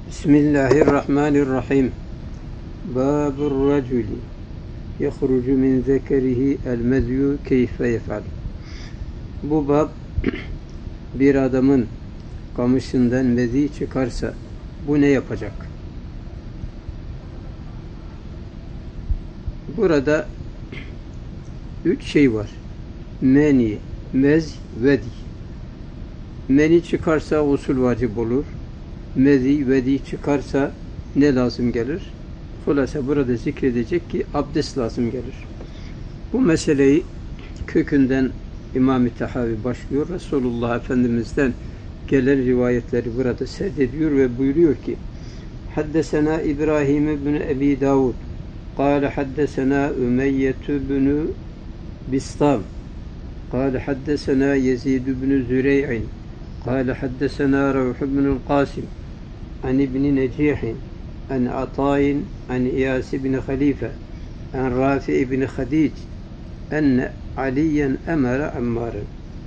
Bismillahirrahmanirrahim. Babur raculi yahrucu min zekerihi el mezyu keyfe yef'al. Bu bab bir adamın kamışından mezi çıkarsa bu ne yapacak? Burada 3 şey var. Meni, mez, vedi. Meni çıkarsa usul vacip olur. Mezi, vedi çıkarsa ne lazım gelir? Hulasa burada zikredecek ki abdest lazım gelir. Bu meseleyi kökünden İmam-ı Tahavi başlıyor. Resulullah Efendimiz'den gelen rivayetleri burada serdediyor ve buyuruyor ki Haddesena İbrahim ibn Ebi Davud قال حدثنا أمية بن بسطام قال حدثنا يزيد بن زريع قال حدثنا روح بن القاسم عن ابن نجيح عن عطاء عن إياس بن خليفة عن رافع بن خديج أن عليا أمر عمارا.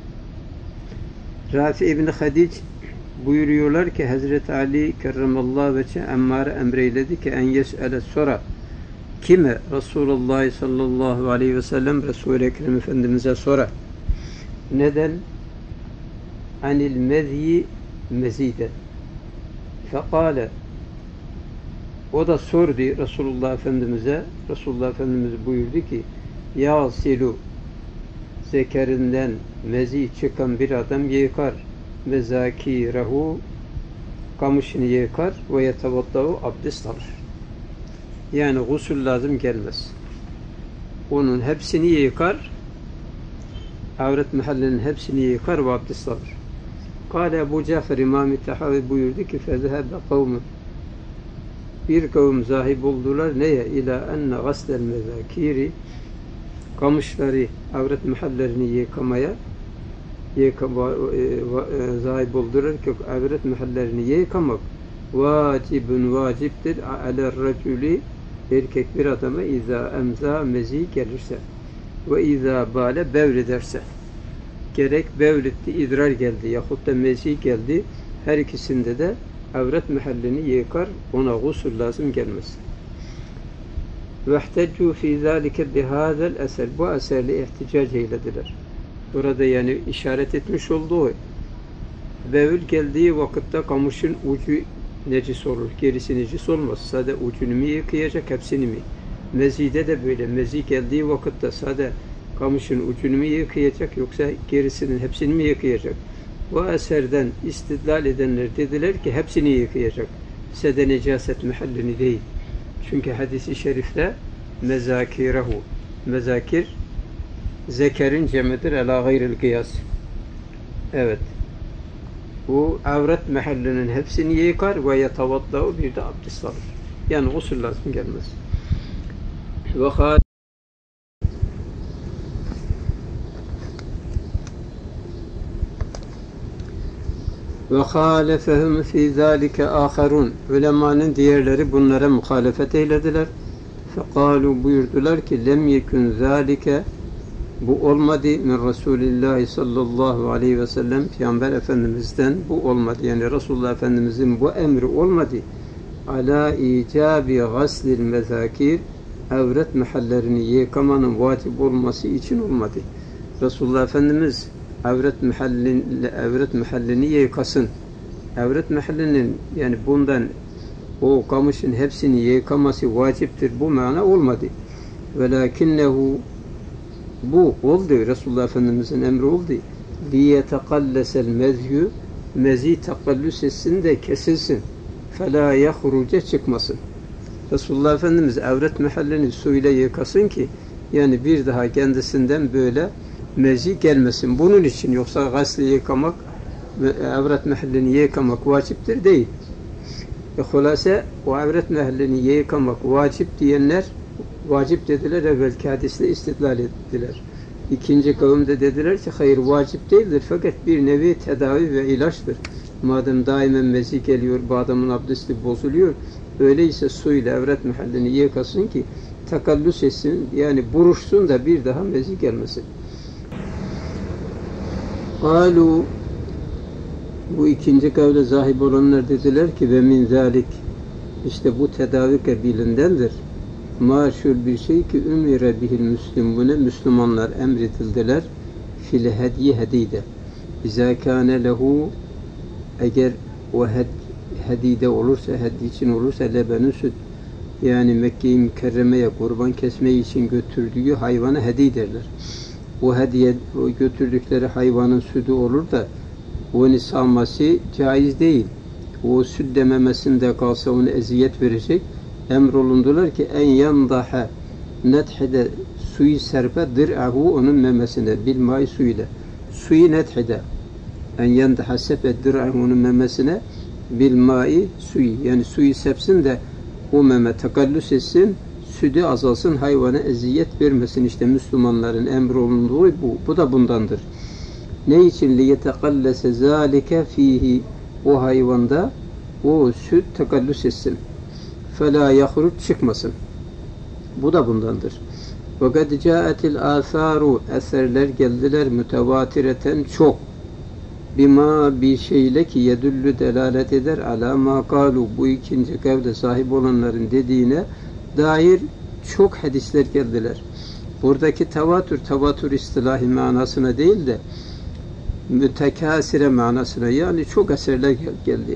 Rafi ibn Khadic buyuruyorlar ki Hazreti Ali kerramallahu veçhe Ammar'a emreyledi ki en yes'ele sora. Kime? Resulullah sallallahu aleyhi ve sellem Resul-i Ekrem Efendimiz'e sorar. Neden? Anil mezyi mezide. Fekale. O da sordu Resulullah Efendimiz'e. Resulullah Efendimiz buyurdu ki Yasilu zekerinden mezi çıkan bir adam yıkar ve zakirehu kamışını yıkar ve yetevaddahu abdest alır. Yani gusül lazım gelmez. Onun hepsini yıkar, avret mahallinin hepsini yıkar ve abdest alır. Kâle Ebu Cafer İmam-ı Tahavi buyurdu ki fezehebe kavmun. Bir kavim zahib oldular neye? İlâ enne gaslel mezâkiri kamışları, avret mahallerini yıkamaya zahib oldular ki avret mahallerini yıkamak vacibun vaciptir alel raculi erkek bir adama izâ emzâ mezi gelirse ve izâ bâle bevrederse gerek bevletti idrar geldi yahut da mezi geldi her ikisinde de avret mahallini yıkar ona gusül lazım gelmez. وَاحْتَجُّوا فِي ذَٰلِكَ بِهَذَا الْأَسَرِ Bu eserle ihticac eylediler. Burada yani işaret etmiş olduğu bevül geldiği vakitte kamışın ucu necis olur. Gerisi necis olmaz. Sadece ucunu mu yıkayacak, hepsini mi? Mezide de böyle. Mezi geldiği vakitte sadece kamışın ucunu mu yıkayacak yoksa gerisinin hepsini mi yıkayacak? Bu eserden istidlal edenler dediler ki hepsini yıkayacak. Sede necaset mahallini değil. Çünkü hadis-i şerifte mezakirehu. Mezakir zekerin cemidir ala gayril kıyas. Evet. Bu avret mahallinin hepsini yıkar ve yetavaddau bir de abdest alır. Yani gusül lazım gelmez. Ve halefehum fi zalike aharun. Ulemanın diğerleri bunlara muhalefet eylediler. Fekalu buyurdular ki lem yekun zalike bu olmadı min Resulillah sallallahu aleyhi ve sellem Peygamber Efendimiz'den bu olmadı. Yani Resulullah Efendimiz'in bu emri olmadı. Ala icabi gaslil mezakir avret mahallerini yıkamanın vacip olması için olmadı. Resulullah Efendimiz avret mahallini yıkasın. Avret mahallinin yani bundan o kamışın hepsini yıkaması vaciptir. Bu mana olmadı. Velakinnehu bu oldu. Resulullah Efendimiz'in emri oldu. Liyetekallesel mezyu mezi takallüs etsin de kesilsin. Fela yahruce çıkmasın. Resulullah Efendimiz avret mahallini suyla yıkasın ki yani bir daha kendisinden böyle mezi gelmesin. Bunun için yoksa gasli yıkamak ve avret mahallini yıkamak vaciptir değil. Hulasa o avret mahallini yıkamak vacip diyenler vacip dediler evvelki hadisle istidlal ettiler. İkinci kavim de dediler ki hayır vacip değildir fakat bir nevi tedavi ve ilaçtır. Madem daimen mezi geliyor bu adamın abdesti bozuluyor öyleyse suyla avret mahallini yıkasın ki takallüs etsin yani buruşsun da bir daha mezi gelmesin. Kalu Bu ikinci kavle sahip olanlar dediler ki ve min zalik, işte bu tedavi kabilindendir. Maşhur bir şey ki ümire bihil müslimune, Müslümanlar emredildiler fil hediye hedide. İzâ kâne lehu, eğer o hedide olursa, hediye için olursa lebenü süt, yani Mekke-i Mükerreme'ye kurban kesmeyi için götürdüğü hayvana hediye derler. O hediye, o götürdükleri hayvanın sütü olur da onu salması caiz değil. O süt dememesinde kalsa onu eziyet verecek. Emrolundular ki en yandaha, nethide, suyu serpe dir'ahu, onun memesine bil may, suyla. Suyu nethide, en yandaha sepe dir'ahu, onun memesine bil may, suyu, yani suyu sepsin de o meme takallüs etsin, sütü azalsın, hayvana eziyet vermesin. İşte Müslümanların emrolunduğu bu. Bu da bundandır. Ne için? لِيَتَقَلَّسَ ذَٰلِكَ ف۪يهِ, o hayvanda o süt takallüs etsin. فَلَا يَخْرُجْ, çıkmasın. Bu da bundandır. وَقَدْ جَاءَتِ الْآثَارُ, eserler geldiler mütevatireten çok. Bima bir şeyle ki yedüllü, delalet eder ala ma kalu, bu ikinci kavle sahip olanların dediğine dair çok hadisler geldiler. Buradaki tevatür istilahi manasına değil de mütekasire manasına, yani çok eserler geldi.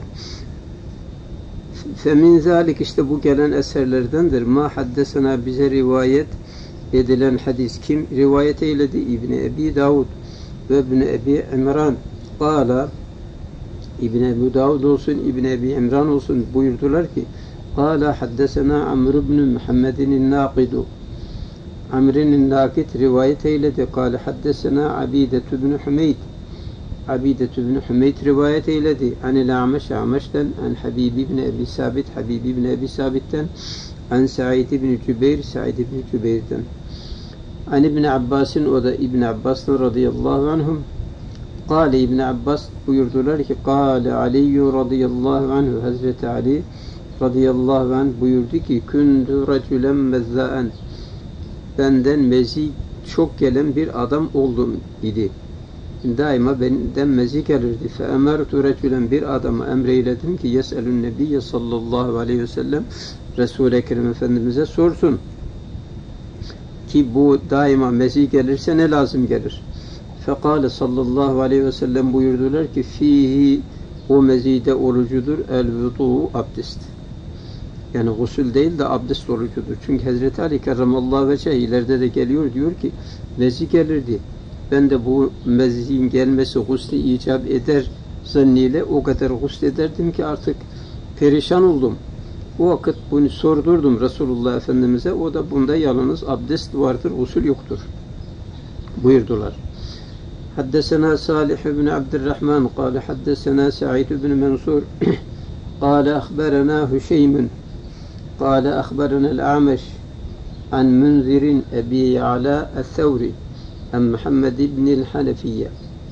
Femin zalik, işte bu gelen eserlerdendir. Ma haddesena, bize rivayet edilen hadis. Kim rivayet eyledi? İbni Ebi Davud ve İbni Ebi İmran. Kâla, İbni Ebi Davud olsun, İbni Ebi İmran olsun, buyurdular ki Kâla haddesena Amr ibn Muhammedin Naqidu, Amr'in Nakid rivayet eyledi. Kâle haddesena Abidetü ibn Hümeyd, Abidetü ibn Hümeyd rivayet eyledi. Anil A'meş, A'meş'ten, an Habib ibn Ebi Sabit, Habib ibn Ebi Sabit'ten, an Sa'id ibn Cübeyr, Sa'id ibn Cübeyr'den, an İbn Abbas'ın, o da İbn Abbas'ın radıyallahu anhum. Kâle, İbn Abbas buyurdular ki Kâle Aliyyü radıyallahu anhu, Hazreti Ali radıyallahu anh buyurdu ki kündü racülen mezzâen, benden mezi çok gelen bir adam oldum idi. Daima benden mezi gelirdi. Fe emertu racülen, bir adamı emreyledim ki yes'elün nebiyye sallallahu aleyhi ve sellem, Resul-i Ekrem Efendimiz'e sorsun ki bu daima mezi gelirse ne lazım gelir? Fekale sallallahu aleyhi ve sellem buyurdular ki fihi, o mezide orucudur el-vudu, abdest. Yani gusül değil de abdest orucudur. Çünkü Hazreti Ali kerramallahu vecehi ileride de geliyor, diyor ki mezi gelirdi. Ben de bu mezinin gelmesi gusli icap eder zanniyle o kadar gusl ederdim ki artık perişan oldum. O vakit bunu sordurdum Resulullah Efendimiz'e. O da bunda yalnız abdest vardır, gusül yoktur buyurdular. Haddesena Salih ibn Abdurrahman kâle haddesena Sa'id ibn Mansur kâle ahberena Hüşeymün kâle ahberena'l A'meş an Munzir'in Ebi Ya'la el-Thawri an Muhammed ibn el-Hanefiyye.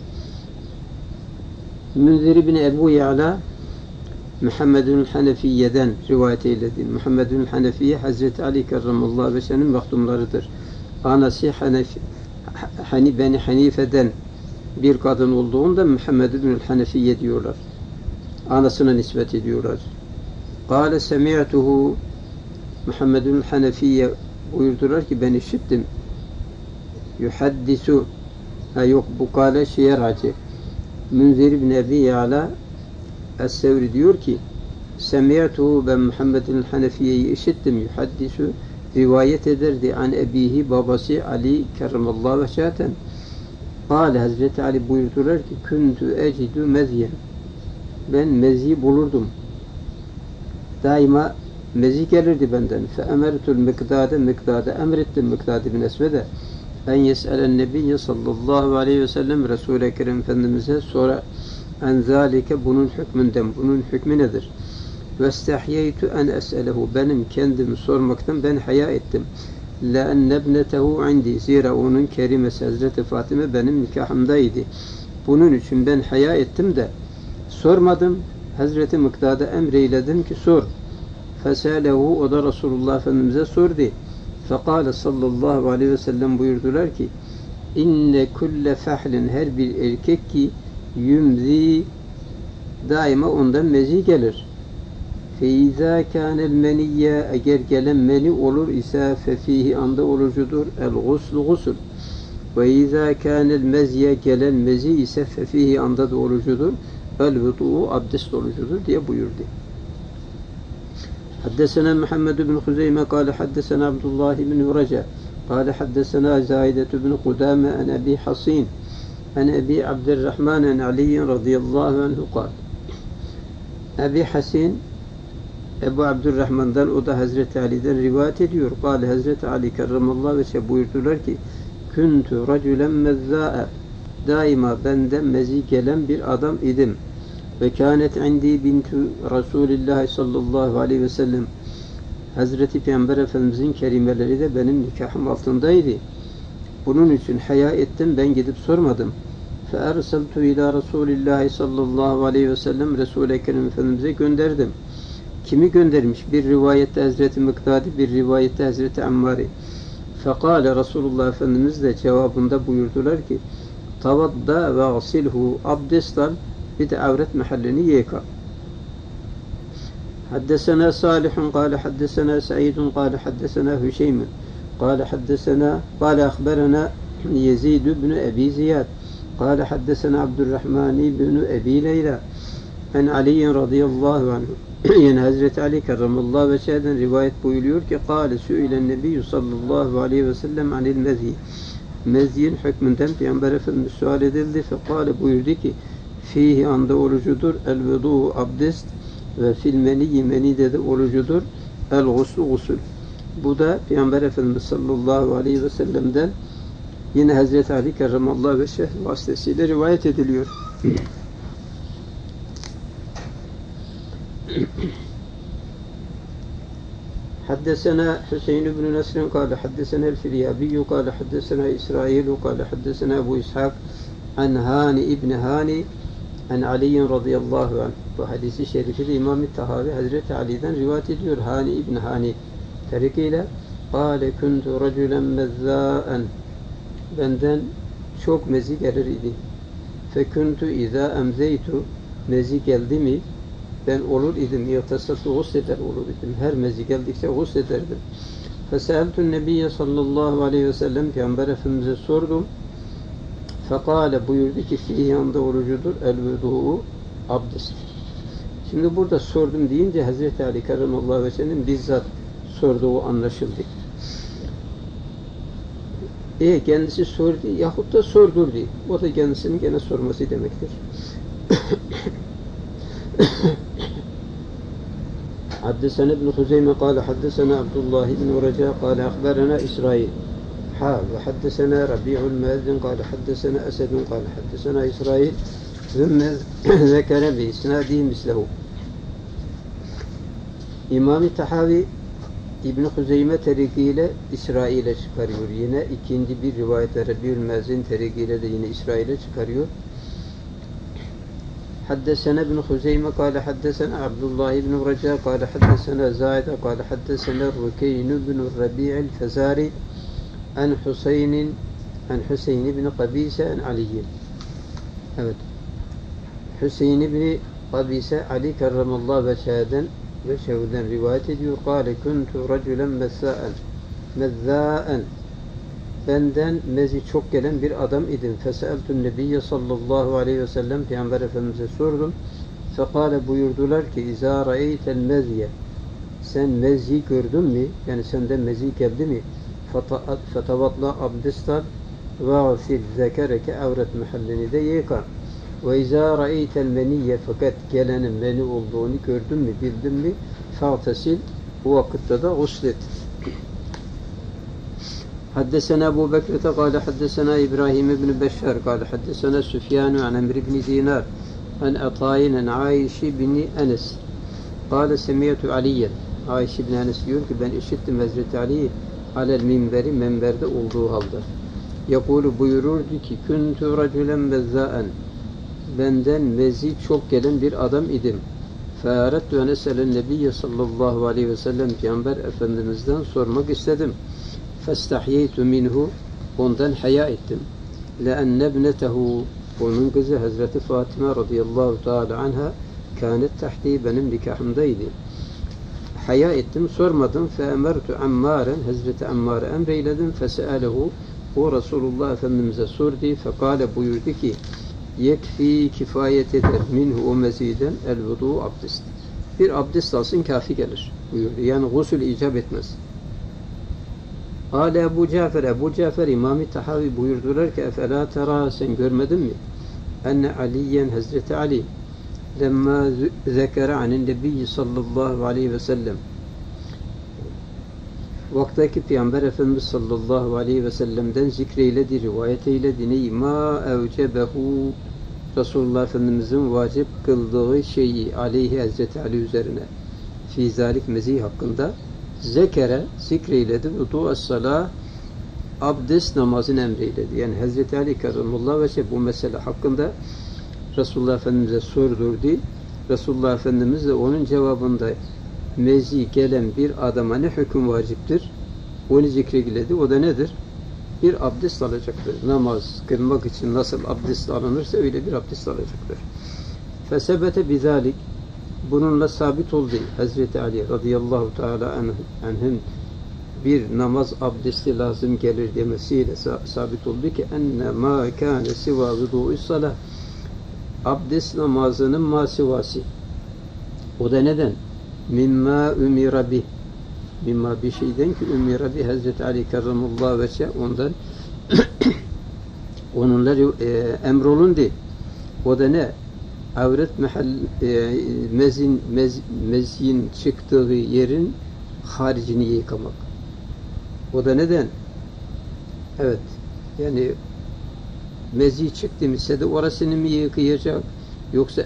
Munzir ibn Ebu Ya'la Muhammed'ül Hanefiyye'den rivayet eyledi. Muhammed'ül Hanefiyye Hazreti Ali kerramallahu vecehi'nin maktumlarıdır. Anası Beni Hanife'den bir kadın olduğunda Muhammed'ül Hanefiyye diyorlar. Anasına nispet ediyorlar. Kâle semi'tuhu, Muhammed'ül Hanefiyye buyurdular ki ben işittim. Yuhaddisu, yok bu kâle şiir hacı. Munzir ibn Ebi Ya'la Es-Sevri diyor ki semi'tuhu, ben Muhammed'ül Hanefiyye'yi işittim. Yuhaddisu, rivayet ederdi an ebihi, babası Ali kerramallahu vecehaten. Kâle, Hazreti Ali buyurdular ki küntü ecidü mezyen, ben mezi bulurdum. Daima mezi gelirdi benden. Fe emertul Mikdâde emrettim Mikdâd bin Esved'e en yes'elen nebiyye sallallahu aleyhi ve sellem, Resul-i Ekrem Efendimiz'e sonra en zâlike, bunun hükmünden, bunun hükmü nedir? Ve istahyeytu en es'elehu, benim kendimi sormaktan ben haya ettim. لَاَنَّ ابْنَتَهُ indi, zira onun kerimesi Hazreti Fatime benim nikahımdaydı. Bunun için ben haya ettim de sormadım. Hazreti Mikdad'a emreyledim ki sor. Fesalehu, o da Resulullah Efendimiz'e sordu. Fekale sallallahu aleyhi ve sellem buyurdular ki inne kulle fahlin, her bir erkek ki yumzi daima ondan mezi gelir. فَاِذَا كَانَ الْمَنِيَّ eğer gelen meni olur ise فَفِيهِ anda olucudur. El-guslu gusul. وَاِذَا كَانَ الْمَزْيَ gelen mezi ise فَفِيهِ anda da olucudur. El-vudu'u abdest olucudur diye buyurdu. حدثنا محمد بن خزيمة قال حدثنا عبد الله بن رجاء قال حدثنا زايدة بن قدامة عن أبي حصين عن أبي عبد الرحمن عن علي رضي الله عنه قال أبي حسين Ebu Abdurrahman'dan, o da Hazreti Ali'den rivayet ediyor. Kâle Hazreti Ali kerramallahu veçhe buyurdular ki Kuntu racülen mezzâe daima benden mezi gelen bir adam idim. Ve kânet indi bintu Resulillah sallallahu aleyhi ve sellem. Hazreti Peygamber Efendimizin kerimeleri de benim nikahım altındaydı. Bunun için haya ettim, ben gidip sormadım. فَاَرْسَلْتُ ila Resulillah sallallahu aleyhi ve sellem Resul-i Ekrem Efendimiz'e gönderdim. Kimi göndermiş? Bir rivayette Hazreti Miktadi, bir rivayette Hazreti Ammari. Fekale Resulullah Efendimiz de cevabında buyurdular ki tavadda ve asilhu abdest al, bir de avret mahallini yıka. Haddesena Salihun kâle haddesena Sa'idun kâle haddesena Hüşeymin kâle haddesena kâle akhberena Yezid ibn Ebi Ziyad kâle haddesena Abdurrahman ibn Ebi Leyla en Ali radıyallahu anh. Yani Hazreti Ali kerramallahu veçheden rivayet buyuruyor ki kâle sü'ilen nebiyyü sallallahu aleyhi ve sellem anil mezhi. Mezhi'nin hükmünden Peygamber Efendimiz sual edildi. Fekâle buyurdu ki fihi anda orucudur el vudu abdest ve fil meniyyi menide de orucudur el guslu gusul. Bu da Peygamber Efendimiz sallallahu aleyhi ve sellem'den yine Hazreti Ali kerramallahu veçhe vasıtasıyla rivayet ediliyor. حدثنا حسين بن نصر قال حدثنا الفريابي قال حدثنا إسرائيل قال حدثنا أبو إسحاق عن هاني ابن هاني عن علي رضي الله عنه. Bu hadisi şerifi de İmam-ı Tahavi Hazreti Ali'den rivayet ediyor. Hani ibn Hani tarikiyle قال كنت رجلا مذاء benden çok mezi gelir idi. فكنت إذا أمزيت mezi geldi mi ben olur idim, yıtasatı gusleder olur idim. Her mezi geldikçe guslederdim. Feseeltun nebiyye sallallahu aleyhi ve sellem Peygamber Efendimiz'e sordum. Fekale buyurdu ki fihi anda orucudur el vudu'u abdest. Şimdi burada sordum deyince Hazreti Ali kerramallahu veçhe'nin bizzat sorduğu anlaşıldı. Kendisi sordu yahut da sordurdu. O da kendisinin gene sorması demektir. حدثنا ابن خزيمة قال حدثنا عبد الله بن رجاء قال أخبرنا إسرائيل وحدثنا ربيع المازن قال حدثنا أسد قال حدثنا إسرائيل ثم ذكر بإسناده مثله. İmam-ı Tahavi İbn Huzeyme terikiyle İsrail'e çıkarıyor. Yine ikinci bir rivayette Rabi'ül Mazin terikiyle de yine İsrail'e çıkarıyor. حدثنا ابن خزيمة قال حدثنا عبد الله بن رجاء قال حدثنا زايد قال حدثنا الركين بن الربيع الفزاري عن حسين بن قبيسة عن علي. Evet. Hüseyin ibn Qabise Ali kerramallahu veçheden ve şevden rivayet ediyor. Kâle kuntu racülen mezzâen benden mezi çok gelen bir adam idim. Feseeltun nebiyye sallallahu aleyhi ve sellem Peygamber Efendimiz'e sordum. Fekale buyurdular ki izâ ra'eytel mezye sen mezi gördün mü? Yani senden mezi geldi mi? Fetavatla abdest al ve asil zekereke avret mahallini de yıka. Ve izâ ra'eytel meniyye fakat gelenin meni olduğunu gördün mü? Bildin mi? Fa'tesil bu vakitte de guslet. حدثنا أبو بكر قال حدثنا إبراهيم بن بشار قال حدثنا سفيان عن عمرو بن دينار عن عطاء عن عائش بن أنس قال سمعت عليا عائش بن أنس diyor ki ben işittim Hazreti Ali alel minberi menberde olduğu halde yakulu buyururdu ki kuntu raculen bezzâen benden mezi çok gelen bir adam idim. Fârettu en eselen nebiyye sallallahu aleyhi ve sellem Peygamber Efendimiz'den sormak istedim. Festahyeytu minhu ondan haya ettim. Le'enne ibnetehu onun kızı Hazreti Fatıma radıyallahu teala anha kânet tahti, benim nikahımdaydı. Haya ettim, sormadım. Feemertu Ammaren, Hazreti Ammar'ı emreyledim. Fesealehu, o Resulullah Efendimiz'e sordu. Fekale, buyurdu ki, yekfi, kifayet eder minhu, o meziden el vudu, abdest. Bir abdest alsın kafi gelir buyurdu. Yani gusül icap etmez. Ale Ebu Cafer İmam-ı Tahavi buyurdular ki, efela tera, sen görmedin mi? Enne Aliyen, Hazreti Ali lemma zekere anin nebiyyi sallallahu aleyhi ve sellem, vaktaki Peygamber Efendimiz sallallahu aleyhi ve sellem'den zikreyledi, rivayet eyledi. Ma evcebehu, Resulullah Efendimiz'in vacip kıldığı şeyi aleyhi, Hazreti Ali üzerine, fi zalik, mezih hakkında, zekere, zikreyledi, vudu'as-salah, abdest namazını emreyledi. Yani Hazreti Ali kerramallahu vece bu mesele hakkında Resulullah Efendimiz'e sordurdu. Resulullah Efendimiz de onun cevabında mezi gelen bir adama ne hüküm vaciptir? Onu zikreyledi. O da nedir? Bir abdest alacaktır. Namaz kılmak için nasıl abdest alınırsa öyle bir abdest alacaktır. Fesebete bizalik, bununla sabit oldu. Hazreti Ali radıyallahu teala anh'ın bir namaz abdesti lazım gelir demesiyle sabit oldu ki enne ma kâne siva vudu'us-salah, abdest namazının masivası. O da neden? Mimma ümira bih, mimma bir şeyden ki ümira bih, Hazreti Ali kerramallahu vece ondan onunla emrolundu. O da ne? Avret mezin çıktığı yerin haricini yıkamak. O da neden? Evet. Yani mezi çıktıysa de orasını mı yıkayacak, yoksa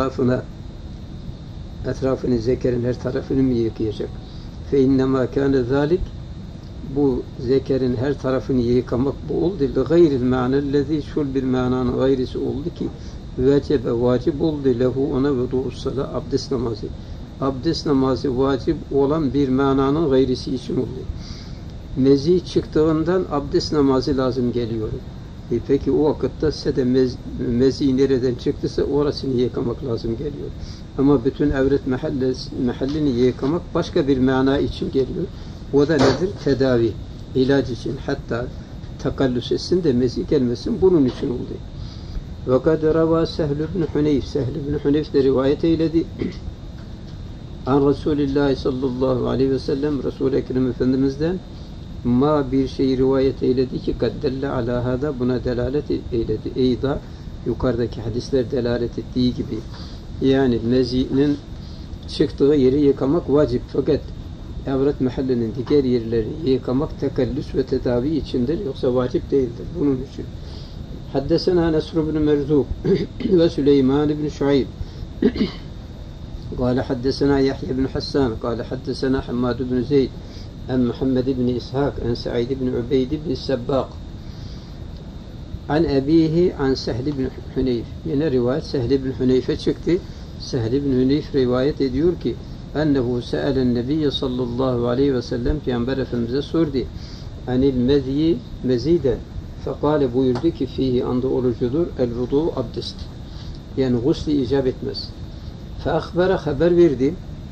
etrafını, zekerin her tarafını mı yıkayacak? Fe innemâ kâne zâlik, bu zekerin her tarafını yıkamak bu oldu. Gayril ma'nellezî, şul bir mananın gayrisi oldu ki vecebe, vacip oldu lehu, ona vudu'us-salah, abdest namazı. Abdest namazı vacip olan bir mananın gayrisi için oldu. Mezi çıktığından abdest namazı lazım geliyor. Peki o vakitte size de mezi nereden çıktıysa orasını yıkamak lazım geliyor. Ama bütün evret mahallini yıkamak başka bir mana için geliyor. O da nedir? Tedavi, ilaç için, hatta takallüs etsin de mezi gelmesin, bunun için oldu. Ve kad rava Sehl ibn Huneyf, Sehl ibn Huneyf de rivayet eyledi. An Resulullah sallallahu aleyhi ve sellem, Resul-i Ekrem Efendimiz'den ma bir şey rivayet eyledi ki kaddelle ala hada, buna delalet eyledi. Eyda, yukarıdaki hadisler delalet ettiği gibi. Yani mezinin çıktığı yeri yıkamak vacip, fakat avret mahallinin diğer yerlerini yıkamak tekellüs ve tedavi içindir, yoksa vacip değildir. Bunun için haddesena Nesr ibn Merzuk ve Süleyman ibn Şuayb قال حدثنا يحيى بن حسان قال حدثنا حماد بن زيد عن محمد بن إسحاق عن سعيد بن عبيد بن السباق عن أبيه عن سهل بن حنيف. Yine rivayet Sehl bin Huneyf'e çıktı. Sehl bin Huneyf rivayet ediyor ki ennehu se'elen nebiyye sallallahu aleyhi ve sellem, Peygamber Efendimiz'e sordu. Anil mezyi, meziden. Fekale, buyurdu ki fihi, anda olucudur el vudu, abdest. Yani gusli icap etmez. Feakbere, haber verdi.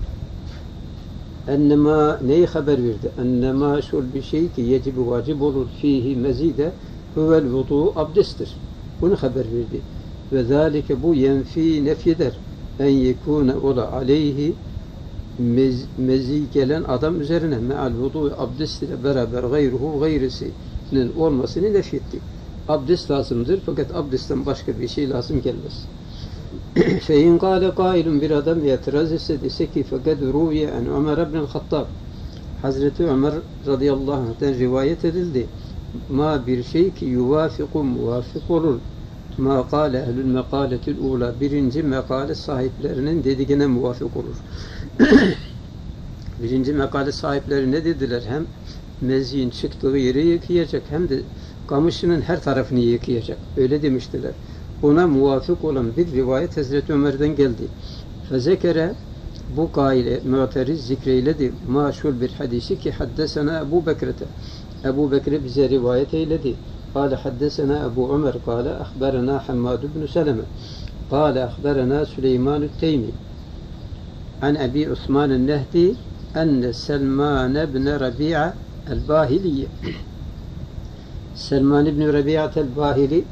Ennema, neyi haber verdi? Ennema şul bir şey ki yecibi, vacip olur fihi, mezide huvel vudu, abdesttir. Bunu haber verdi. Ve zâlike, bu yenfi, nefyeder. En yekûne ola aleyhi, mezi gelen adam üzerine me'al vudu, abdest ile beraber gayruhu, gayrisinin olmasını nefyetti. Abdest lazımdır, fakat abdestten başka bir şey lazım gelmez. Fein kâle kâilun, bir adam itiraz etse, dese ki fakat ruviye en Ömer ibn Hattab, Hazreti Ömer radıyallahu anh'ten rivayet edildi. Ma bir şey ki yuvafiku, muvafık olur. Ma kâle ehlül mekâletil ula, birinci mekale sahiplerinin dediğine muvafık olur. Birinci mekale sahipleri ne dediler? Hem mezyin çıktığı yeri yıkayacak, hem de kamışının her tarafını yıkayacak. Öyle demiştiler. Ona muvafık olan bir rivayet Hazreti Ömer'den geldi. Fezekere, bu kaile mu'teriz zikreyledi. Maşhur bir hadisi ki haddesena Ebu Bekir'te. Ebu Bekir bize rivayet eyledi. Kâle haddesena Ebu Ömer, kâle ahberena Hammad ibn Seleme, kâle ahberena Süleyman-ü Teymi, an Ebi Osman el-Nehdi enne Selman ibn Rabi'a el-Bahili Selman ibn Rabi'a el-Bahili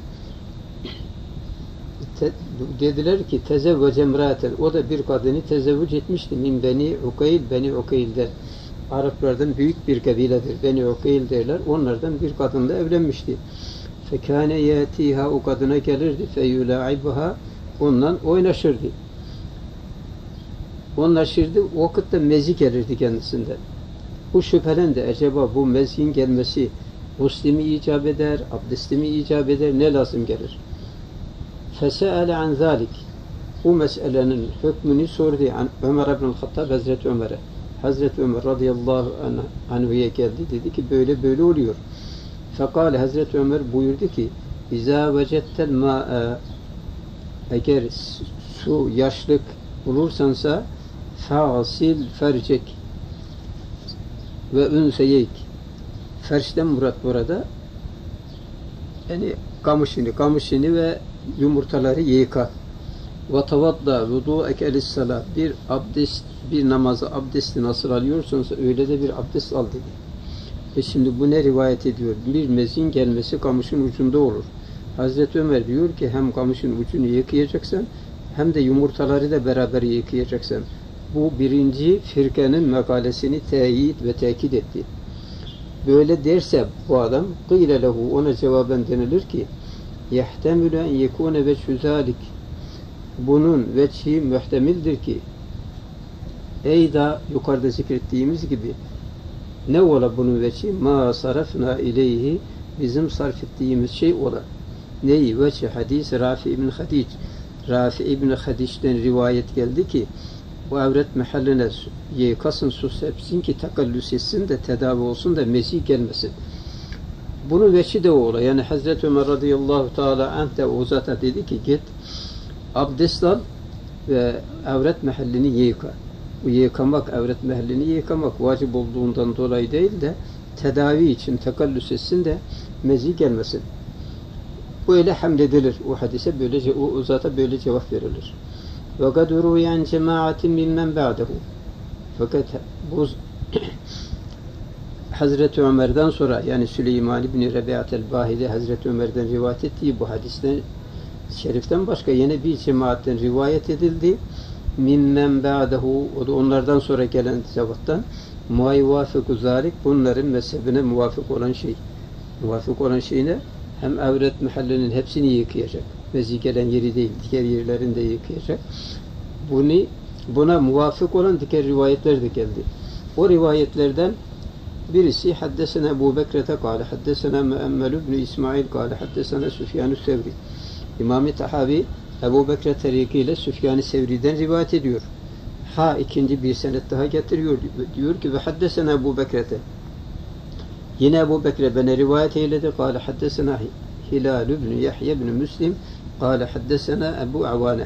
dediler ki tezevvece emraten, o da bir kadını tezevvüc etmişti. Min Beni Ukeyl, Beni Ukeyl'den, Araplardan büyük bir kabiledir. Beni Ukeyl derler. Onlardan bir kadınla evlenmişti. Fekâne yâtîhâ, o kadına gelirdi. Feyulâ'ibuhâ, ondan oynaşırdı. Oynaşırdı. O vakitte mezi gelirdi kendisinden. Bu şüphelendi. Acaba bu mezgin gelmesi gusli mi icap eder, abdesti mi icap eder, ne lazım gelir? Fese'ele an zâlik. Bu meselenin hükmünü sordu. Ömer ibn-i Hattab Hazreti Ömer'e. Hazreti Ömer radıyallahu anhu'ya geldi. Dedi ki böyle böyle oluyor. Fekale, Hazreti Ömer buyurdu ki İzâ vecettel mâ'e, eğer su, yaşlık bulursansa fâsil fercek ve ünseyek. Ferçten murat burada yani kamışını ve yumurtaları yıka. Ve tavadda vudu'eke lis-salâ, bir abdest, bir namazı abdesti nasıl alıyorsansa öyle de bir abdest al dedi. Şimdi bu ne rivayet ediyor? Bir mezin gelmesi kamışın ucunda olur. Hazreti Ömer diyor ki hem kamışın ucunu yıkayacaksın hem de yumurtaları da beraber yıkayacaksın. Bu birinci firkanın makalesini teyit ve tekit etti. Böyle derse bu adam kıyle lehu, ona cevaben denilir ki yehtemülü en yekûne veçhü zâlik, bunun veçhi muhtemildir ki eyda yukarıda zikrettiğimiz gibi ne ola bunun veçhi? Ma sarafna ileyhi, bizim sarf ettiğimiz şey ola. Neyi? Veçhi hadis Rafi ibn Hadic. Rafi ibn Hadic'ten rivayet geldi ki bu avret mahalline yıkasın, su sepsin ki takallüs etsin de tedavi olsun da mezi gelmesin. Bunun veçhi de ola. Yani Hazreti Ömer radıyallahu teala anh de o zata dedi ki git abdest al ve avret mahallini yıka. Bu yıkamak, avret mahallini yıkamak vacip olduğundan dolayı değil de tedavi için takallüs etsin de mezi gelmesin. Böyle hamledilir o hadise, böylece o zata böyle cevap verilir. Ve kad ruyan cemaatin mimmen ba'dehu. Fakat bu Hazreti Ömer'den sonra, yani Süleyman ibn Rabi'at el-Bahili Hazreti Ömer'den rivayet ettiği bu hadisten şeriften başka yine bir cemaatten rivayet edildi. Mimmen ba'dehu, o da onlardan sonra gelen zevattan muayvafiku zalik, bunların mezhebine muvafık olan şey. Muvafık olan şey ne? Hem avret mahallinin hepsini yıkayacak. Mezi gelen yeri değil, diğer yerlerini de yıkayacak. Buna muvafık olan diğer rivayetler de geldi. O rivayetlerden birisi haddesena Ebu Bekre'te kâle, haddesena Müemmel ibn İsmail kâle, haddesena Süfyan-ı Sevri. İmam-ı Tahavi Ebu Bekre tarikiyle Süfyan-ı Sevri'den rivayet ediyor. İkinci bir senet daha getiriyor. Diyor ki ve haddesena Ebu Bekre'te. Yine Ebu Bekre bana rivayet eyledi. Kâle haddesena Hilal ibn Yahya ibn Müslim kâle haddesena Ebu Avane.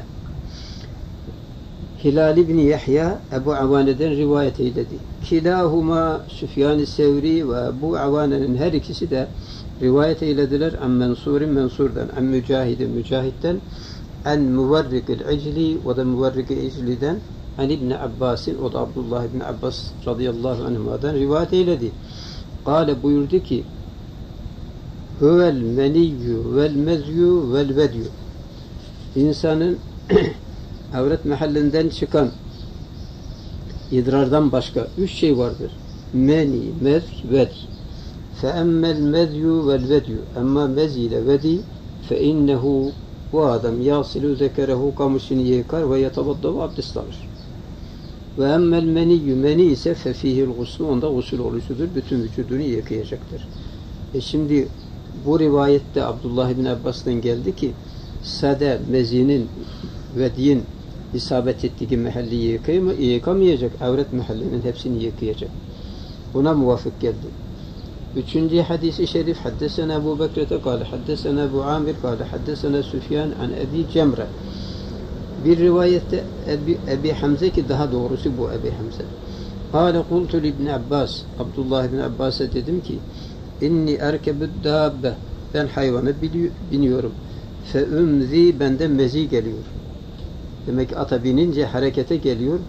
Hilal ibn Yahya Ebu Avane'den rivayet eyledi. Kilahuma Süfyan-ı Sevri ve Ebu Avane'nin her ikisi de rivayet eylediler. An Mensur'dan, an Mücahid'den, an Muvarrik'il İcli, o da Muvarrik'il İcli'den, an İbn Abbas'in, o da Abdullah ibn Abbas radıyallahu anhuma'dan rivayet eyledi. Kâle, buyurdu ki huvel meniyyü vel mezyü vel vedyü, insanın avret mahallinden çıkan idrardan başka üç şey vardır. Meni, mez, ved. فَاَمَّا الْمَذْيُ وَالْوَدْيُ, ama mez ile vedi فَاِنَّهُ, bu adam yasilu zekerehu, kamışını yıkar ve yetabaddavu, abdest alır. وَاَمَّا الْمَنِيُّ, meni ise فَفِيهِ الْغُسْلُ, onda gusül oluşudur, bütün vücudunu yıkayacaktır. Şimdi bu rivayette Abdullah ibn Abbas'tan geldi ki sade mezinin, vediyin isabet ettiği mahalli yıkamayacak, avret mahallinin hepsini yıkayacak. Buna muvafık geldi. Üçüncü hadisi şerif haddesena Ebu Bekre'te kâle haddesena Ebu Amir kâle haddesena Süfyan an Ebi Cemre. Bir rivayette Ebi Hamze, ki daha doğrusu bu Ebi Hamze. Kâle kultu li İbn Abbas, Abdullah ibn Abbas'a dedim ki inni erkebüd dâbbe, ben hayvana biniyorum. Fe ümzi, benden mezi geliyor. Demek ki ata binince harekete geliyor.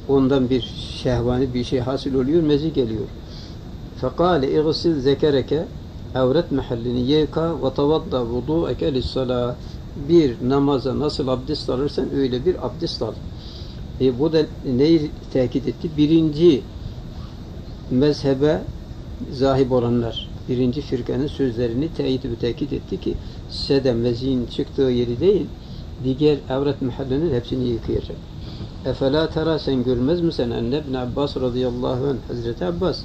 ondan bir şehvani bir şey hasıl oluyor, mezi geliyor. Fekale iğsil zekereke, avret mahallini yıka ve tavadda vudu'eke lissalah. Bir namaza nasıl abdest alırsan öyle bir abdest al. Bu da neyi tekit etti? Birinci mezhebe zahib olanlar, birinci firkanın sözlerini teyit ve tekit etti ki size de meziğin çıktığı yeri değil, diğer avret mahallinin hepsini yıkayacak. Efela tera, sen görmez misin? Enne İbn Abbas radıyallahu anh, Hazreti Abbas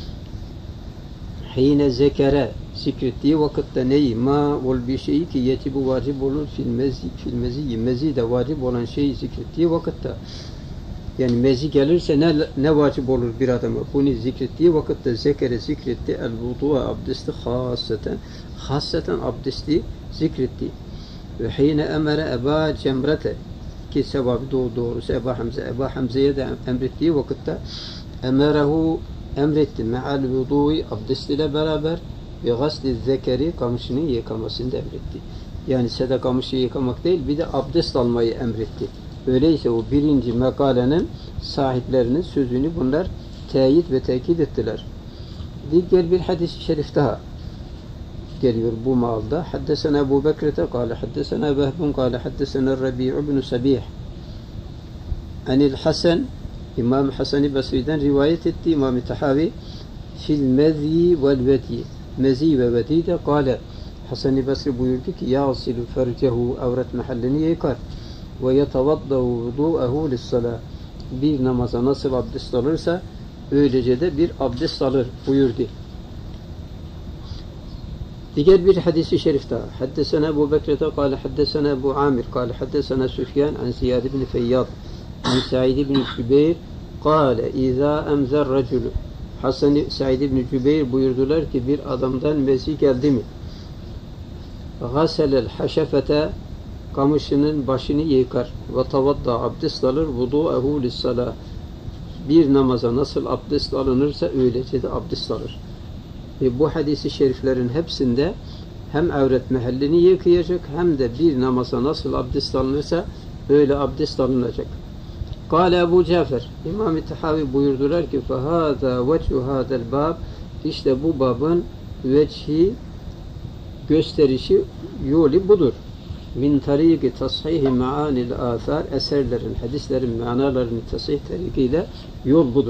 hine zekere, zikrettiği vakitte neyi? Ma ol bir şeyi ki yetibu vacip olur fil mezi, mezi de vacip olan şeyi zikrettiği vakitte, yani mezi gelirse ne vacip olur bir adama? Bunu zikrettiği vakitte zekere zikretti el vudu'a, abdesti hasseten abdesti zikretti. Ve hine emere Eba Cemrete, ki sebabı doğrusu Eba Hamze'ye de emrettiği vakitte emerehu, emretti me'al vudu'i, abdest ile beraber ve gasli zekeri, kamışını yıkamasını da emretti. Yani sadece kamışı yıkamak değil, bir de abdest almayı emretti. Öyleyse o birinci makalenin sahiplerinin sözünü bunlar teyit ve tekit ettiler. Diğer bir hadis-i şerif daha geliyor bu malda. Haddesena Ebu Bekrete kâle haddesena Behbun kâle haddesena Rabi'u ibn Sabih anil Hasan, İmam Hasan-ı Basri'den rivayet etti İmam-ı Tahavi fil mezi vel vedi, mezi ve vedi de kâle, Hasan-ı Basri buyurdu ki yâsilü fercehu, avret mahallini yıkar ve yetavaddahu vudu'ehu lissalah, bir namaza nasıl abdest alırsa öylece de bir abdest alır buyurdu. Diğer bir hadis-i şerif daha. Haddesena Ebu Bekrete kâle haddesena Ebu Amir kâle haddesena Süfyan an Ziyad ibn Feyyad an Sa'id ibn Cübeyr kâle izâ emzer raculu, Sa'id ibn Cübeyr buyurdular ki bir adamdan mezi geldi mi? Gâselel haşefete, kamışının başını yıkar ve tavadda, abdest alır, vudu'ehu lissalah, bir namaza nasıl abdest alınırsa öylece de abdest alır. Bu hadis-i şeriflerin hepsinde hem avret mahallini yıkayacak hem de bir namaza nasıl abdest alınırsa öyle abdest alınacak. Kâle Ebu Cafer, İmam-ı Tahavi buyurdular ki فَهَذَا وَجْهُ هَذَا الْبَابِ, işte bu babın veçhi, gösterişi, yolu budur. Min tariki tashihi maanil athar, eserlerin, hadislerin manalarını tasih tarikiyle yol budur.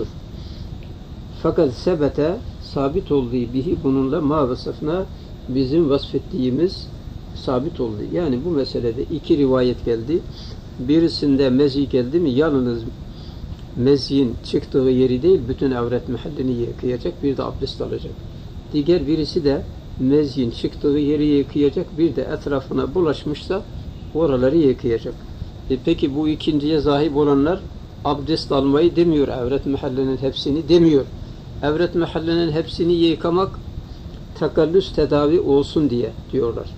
Fakat sebete, sabit olduğu bihi, bununla ma vasıfına, bizim vasfettiğimiz sabit oldu. Yani bu meselede iki rivayet geldi. Birisinde mezi geldi mi yalnız meziğin çıktığı yeri değil, bütün avret mahallini yıkayacak, bir de abdest alacak. Diğer birisi de meziğin çıktığı yeri yıkayacak, bir de etrafına bulaşmışsa oraları yıkayacak. Peki bu ikinciye sahip olanlar abdest almayı demiyor, avret mahallinin hepsini demiyor. Avret mahallinin hepsini yıkamak takallüs tedavi olsun diye diyorlar.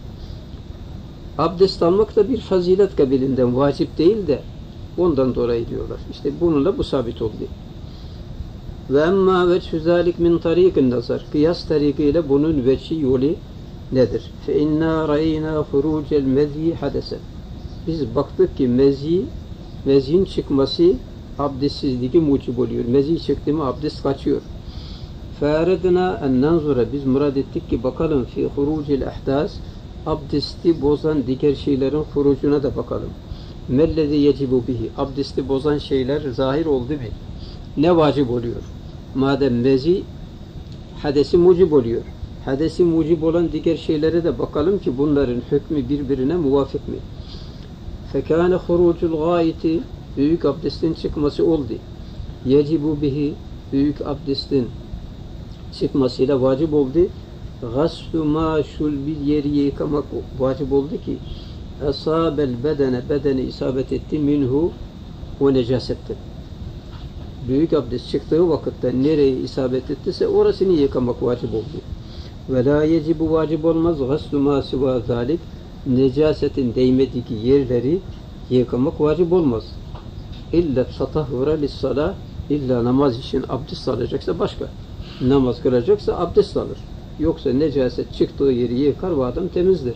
Abdest almak da bir fazilet kabilinden, vacip değil de ondan dolayı diyorlar. İşte bununla bu sabit oldu. Ve emma veçhü zâlik min tariqin nazar, kıyas tarikiyle bunun veçhi yolu nedir? Fe inna ra'yna hurucel mezi hadesen, biz baktık ki meziğin çıkması abdestsizliği mucib oluyor. Mezi çıktı mı abdest kaçıyor. Fe'aredna en nanzura, biz murad ettik ki bakalım fi hurucel ahdas, abdesti bozan diğer şeylerin hurucuna da bakalım. Mellezi yecibu bihi, abdesti bozan şeyler zahir oldu mu? Ne vacip oluyor? Madem mezi hadesi mucib oluyor. Hadesi mucib olan diğer şeylere de bakalım ki bunların hükmü birbirine muvafık mı? Fekâne hurucul gâiti, büyük abdestin çıkması oldu. Yecibu bihi, büyük abdestin çıkmasıyla vacip oldu. Gaslu maşul, bir yeri yıkamak vacip oldu ki asabel bedene isabet etti minhu, o necasetten. Büyük abdest çıktığı vakitte nereye isabet ettiyse orasını yıkamak vacip oldu. Ve la yecibu, vacip olmaz, gaslu ma siva zalik, necasetin değmediği yerleri yıkamak vacip olmaz. İlla tatahhura lissalah, illa namaz için abdest alacaksa başka. Namaz kılacaksa abdest alır. Yoksa necaset çıktığı yeri yıkar ve adam temizdir.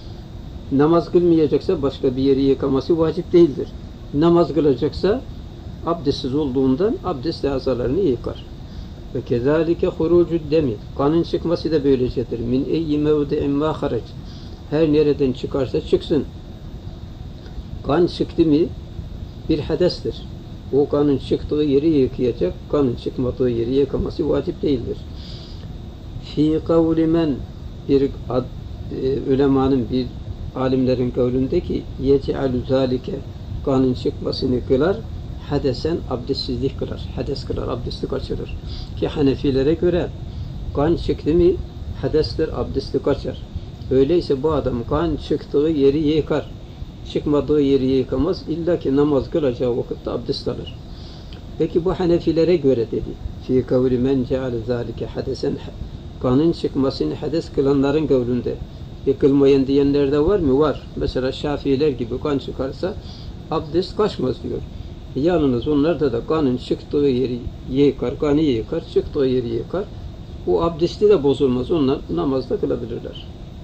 Namaz kılmayacaksa başka bir yeri yıkaması vacip değildir. Namaz kılacaksa abdestsiz olduğundan abdestle azalarını yıkar. Ve kezalike hurucu demi. Kanın çıkması da böylecedir. Min eyyi mevdi'in ma harac. Her nereden çıkarsa çıksın. Kan çıktı mı bir hadestir. O kanın çıktığı yeri yıkayacak. Kanın çıkmadığı yeri yıkaması vacip değildir. Fi kavli men bir ulemanın bir alimlerin kavlindeki yec'alü zalike kanın çıkmasını kılar. Hadesen abdestsizlik kılar. Hades kılar, abdesti kaçırır. Ki Hanefilere göre kan çıktı mı hadestir, abdesti kaçar. Öyleyse bu adam kan çıktığı yeri yıkar. Çıkmadığı yeri yıkamaz. İlla ki namaz kılacağı vakitte abdest alır. Peki bu Hanefilere göre dedi. Fî kavli men ceale zâlike hadesen kanın çıkmasını hades kılanların kavlinde. Yıkılmayan diyenler de var mı? Var. Mesela Şafiiler gibi kan çıkarsa abdest kaçmaz diyor. Yalnız onlarda da kanın çıktığı yeri yıkar, kanı yıkar, çıktığı yeri yıkar. O abdesti de bozulmaz. Onlar namazda kılabilirler.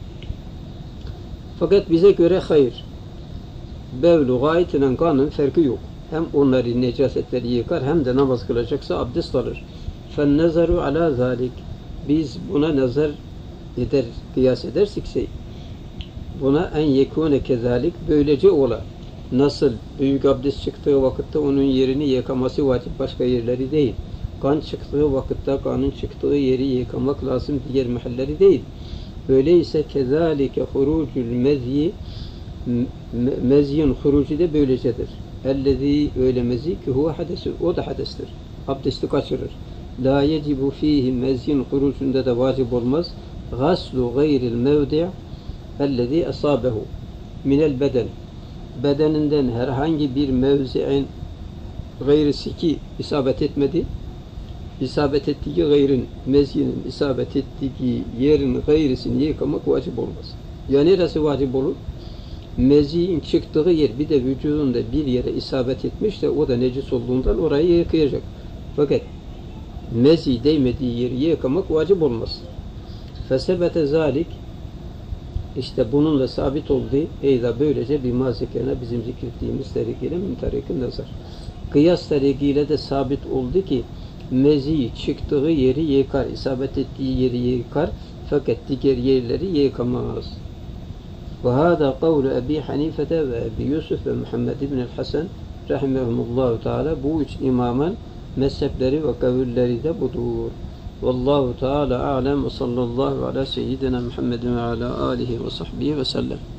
Fakat bize göre hayır. Bevlu gayet ile kanın farkı yok. Hem onları necasetleri yıkar hem de namaz kılacaksa abdest alır. فَالنَّزَرُ ala zalik. Biz buna nazar eder, kıyas edersikse buna en yekûne kezalik böylece ola. Nasıl büyük abdest çıktığı vakitte onun yerini yıkaması vacip, başka yerleri değil. Kan çıktığı vakitte kanın çıktığı yeri yıkamak lazım, diğer mahalleri değil. Öyleyse kezalike hurucul mezyi mezyin hurucu da böylecedir. Ellezî öyle mezi ki huve hadesü, o da hadestir. Abdesti kaçırır. La yecibu fihi mezyin hurucunda da vacip olmaz. Gaslu gayril mevdi' ellezî asâbehu minel beden. Bedeninden herhangi bir mevzi'in gayrisi ki isabet etmedi, isabet ettiği gayrın, mezyinin isabet ettiği yerin gayrisini yıkamak vacip olmaz. Ya neresi vacip olur? Mezi'nin çıktığı yer bir de vücudunda bir yere isabet etmiş de o da necis olduğundan orayı yıkayacak. Fakat mezi değmediği yeri yıkamak vacip olmaz. Fesebete zalik işte bununla sabit oldu. Eyda böylece bir mazikene bizim zikrettiğimiz tarikiyle min tarikin nazar. Kıyas tarikiyle de sabit oldu ki mezi çıktığı yeri yıkar, isabet ettiği yeri yıkar fakat diğer yerleri yıkamaz. Ve hâdâ kavlu Ebi Hanifete ve Ebi Yusuf ve Muhammed ibn el-Hasan rahimehumullahu teala bu üç imamın mezhepleri ve kavulleri de budur. Vallahu teala a'lem ve sallallahu ala seyyidina Muhammedin ve ala alihi ve sahbihi ve sellem.